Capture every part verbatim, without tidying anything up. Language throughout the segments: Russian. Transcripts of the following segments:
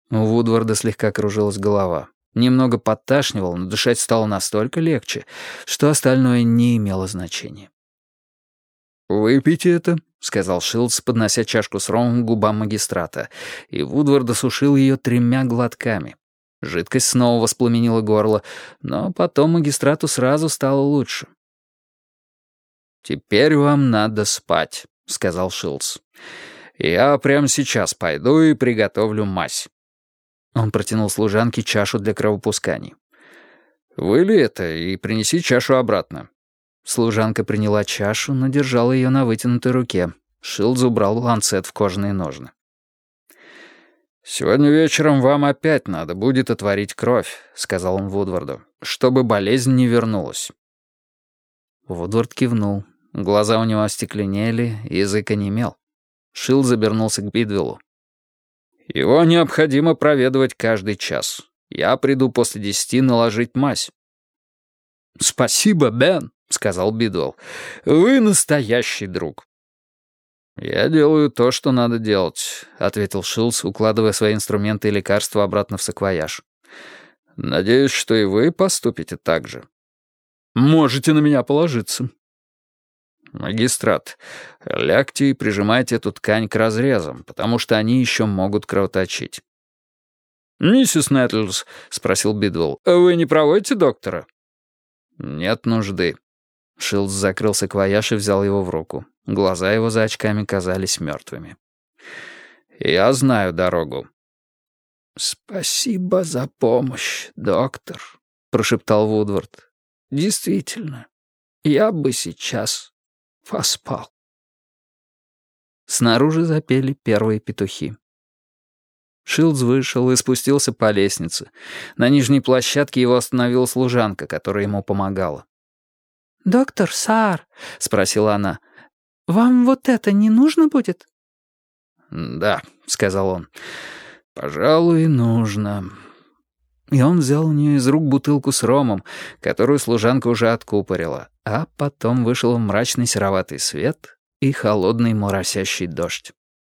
У Вудварда слегка кружилась голова. Немного подташнивало, но дышать стало настолько легче, что остальное не имело значения. «Выпейте это», — сказал Шилдс, поднося чашку с ромом к губам магистрата, и Вудвард осушил ее тремя глотками. Жидкость снова воспламенила горло, но потом магистрату сразу стало лучше. «Теперь вам надо спать», — сказал Шилдс. «Я прямо сейчас пойду и приготовлю мазь». Он протянул служанке чашу для кровопусканий. «Выли это и принеси чашу обратно». Служанка приняла чашу, но держала ее на вытянутой руке. Шилдс убрал ланцет в кожаные ножны. «Сегодня вечером вам опять надо будет отварить кровь», — сказал он Вудварду, «чтобы болезнь не вернулась». Вудвард кивнул. Глаза у него остекленели, язык онемел. Шилдс обернулся к Бидвеллу. «Его необходимо проведывать каждый час. Я приду после десяти наложить мазь». «Спасибо, Бен», — сказал Бидвелл. «Вы настоящий друг». «Я делаю то, что надо делать», — ответил Шилдс, укладывая свои инструменты и лекарства обратно в саквояж. «Надеюсь, что и вы поступите так же». «Можете на меня положиться». «Магистрат, лягте и прижимайте эту ткань к разрезам, потому что они еще могут кровоточить». «Миссис Нэттлс», — спросил Бидвелл, — «вы не проводите доктора?» «Нет нужды». Шилдс закрыл саквояж и взял его в руку. Глаза его за очками казались мертвыми. «Я знаю дорогу». «Спасибо за помощь, доктор», — прошептал Вудвард. «Действительно, я бы сейчас поспал». Снаружи запели первые петухи. Шилдс вышел и спустился по лестнице. На нижней площадке его остановила служанка, которая ему помогала. «Доктор Саар», — спросила она, — «вам вот это не нужно будет?» «Да», — сказал он, — «пожалуй, нужно». И он взял у нее из рук бутылку с ромом, которую служанка уже откупорила, а потом вышел в мрачный сероватый свет и холодный моросящий дождь.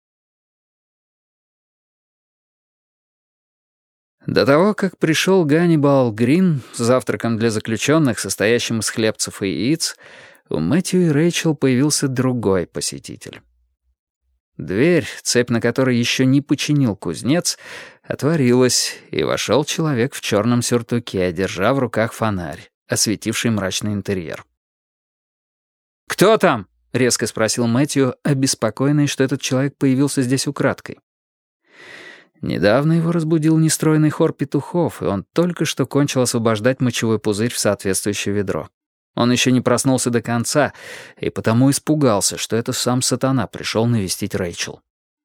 До того, как пришел Ганнибал Грин с завтраком для заключенных, состоящим из хлебцев и яиц, у Мэтью и Рэйчел появился другой посетитель. Дверь, цепь на которой еще не починил кузнец, отворилась, и вошел человек в черном сюртуке, держа в руках фонарь, осветивший мрачный интерьер. «Кто там?» — резко спросил Мэтью, обеспокоенный, что этот человек появился здесь украдкой. Недавно его разбудил нестройный хор петухов, и он только что кончил освобождать мочевой пузырь в соответствующее ведро. Он еще не проснулся до конца, и потому испугался, что это сам сатана пришел навестить Рэйчел.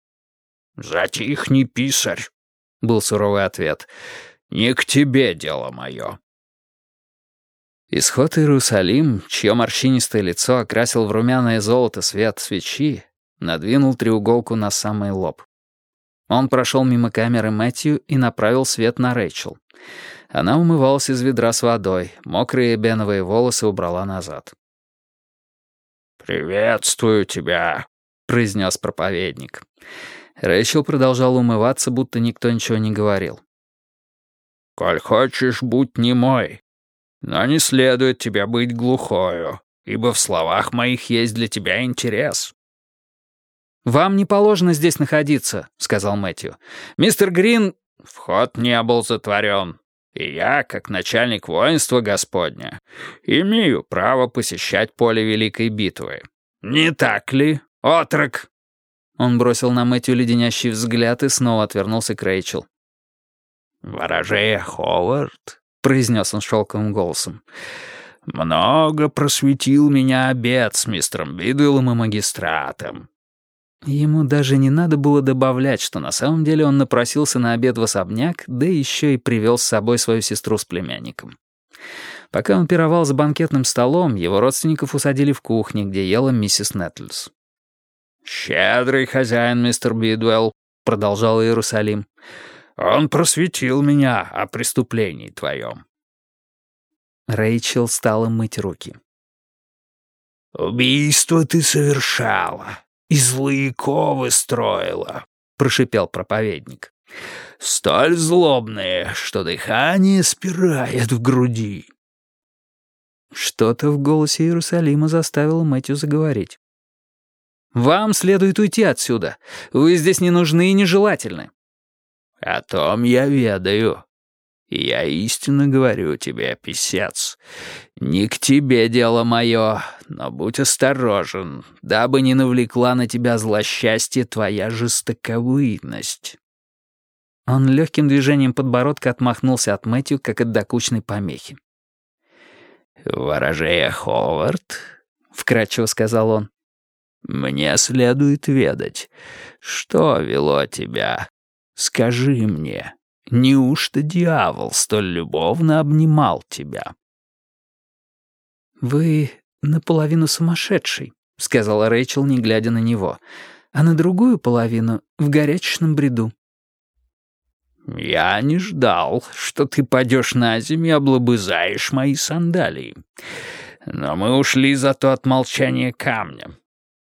«Затихни, писарь», — был суровый ответ. «Не к тебе дело мое». Исход Иерусалим, чье морщинистое лицо окрасил в румяное золото свет свечи, надвинул треуголку на самый лоб. Он прошел мимо камеры Мэтью и направил свет на Рэйчел. Она умывалась из ведра с водой, мокрые беновые волосы убрала назад. «Приветствую тебя», — произнес проповедник. Рэйчел продолжал умываться, будто никто ничего не говорил. «Коль хочешь, будь немой, но не следует тебе быть глухою, ибо в словах моих есть для тебя интерес». «Вам не положено здесь находиться», — сказал Мэтью. «Мистер Грин...» «Вход не был затворен, и я, как начальник воинства Господня, имею право посещать поле Великой Битвы. Не так ли, отрок?» Он бросил на Мэтью леденящий взгляд и снова отвернулся к Рэйчел. «Ворожея Ховард», — произнес он шелковым голосом, — «много просветил меня обед с мистером Бидуэллом и магистратом». Ему даже не надо было добавлять, что на самом деле он напросился на обед в особняк, да еще и привел с собой свою сестру с племянником. Пока он пировал за банкетным столом, его родственников усадили в кухне, где ела миссис Нэттлс. «Щедрый хозяин, мистер Бидуэлл», — продолжал Иерусалим, — «он просветил меня о преступлении твоем». Рэйчел стала мыть руки. «Убийство ты совершала и злые ковы строила», — прошипел проповедник. столь злобные, что дыхание спирает в груди». Что-то в голосе Иерусалима заставило Мэтью заговорить. «Вам следует уйти отсюда. Вы здесь не нужны и нежелательны». «О том я ведаю. И я истинно говорю тебе, писец. Не к тебе дело мое, но будь осторожен, дабы не навлекла на тебя злосчастье твоя жестоковыйность». Он легким движением подбородка отмахнулся от Мэтью, как от докучной помехи. «Ворожея Ховард», — вкратчиво сказал он, — «мне следует ведать, что вело тебя. Скажи мне, неужто дьявол столь любовно обнимал тебя?» «Вы наполовину сумасшедший», — сказала Рэйчел, не глядя на него, «а на другую половину — в горячечном бреду». «Я не ждал, что ты падешь на землю и облобызаешь мои сандалии. Но мы ушли зато от молчания камня.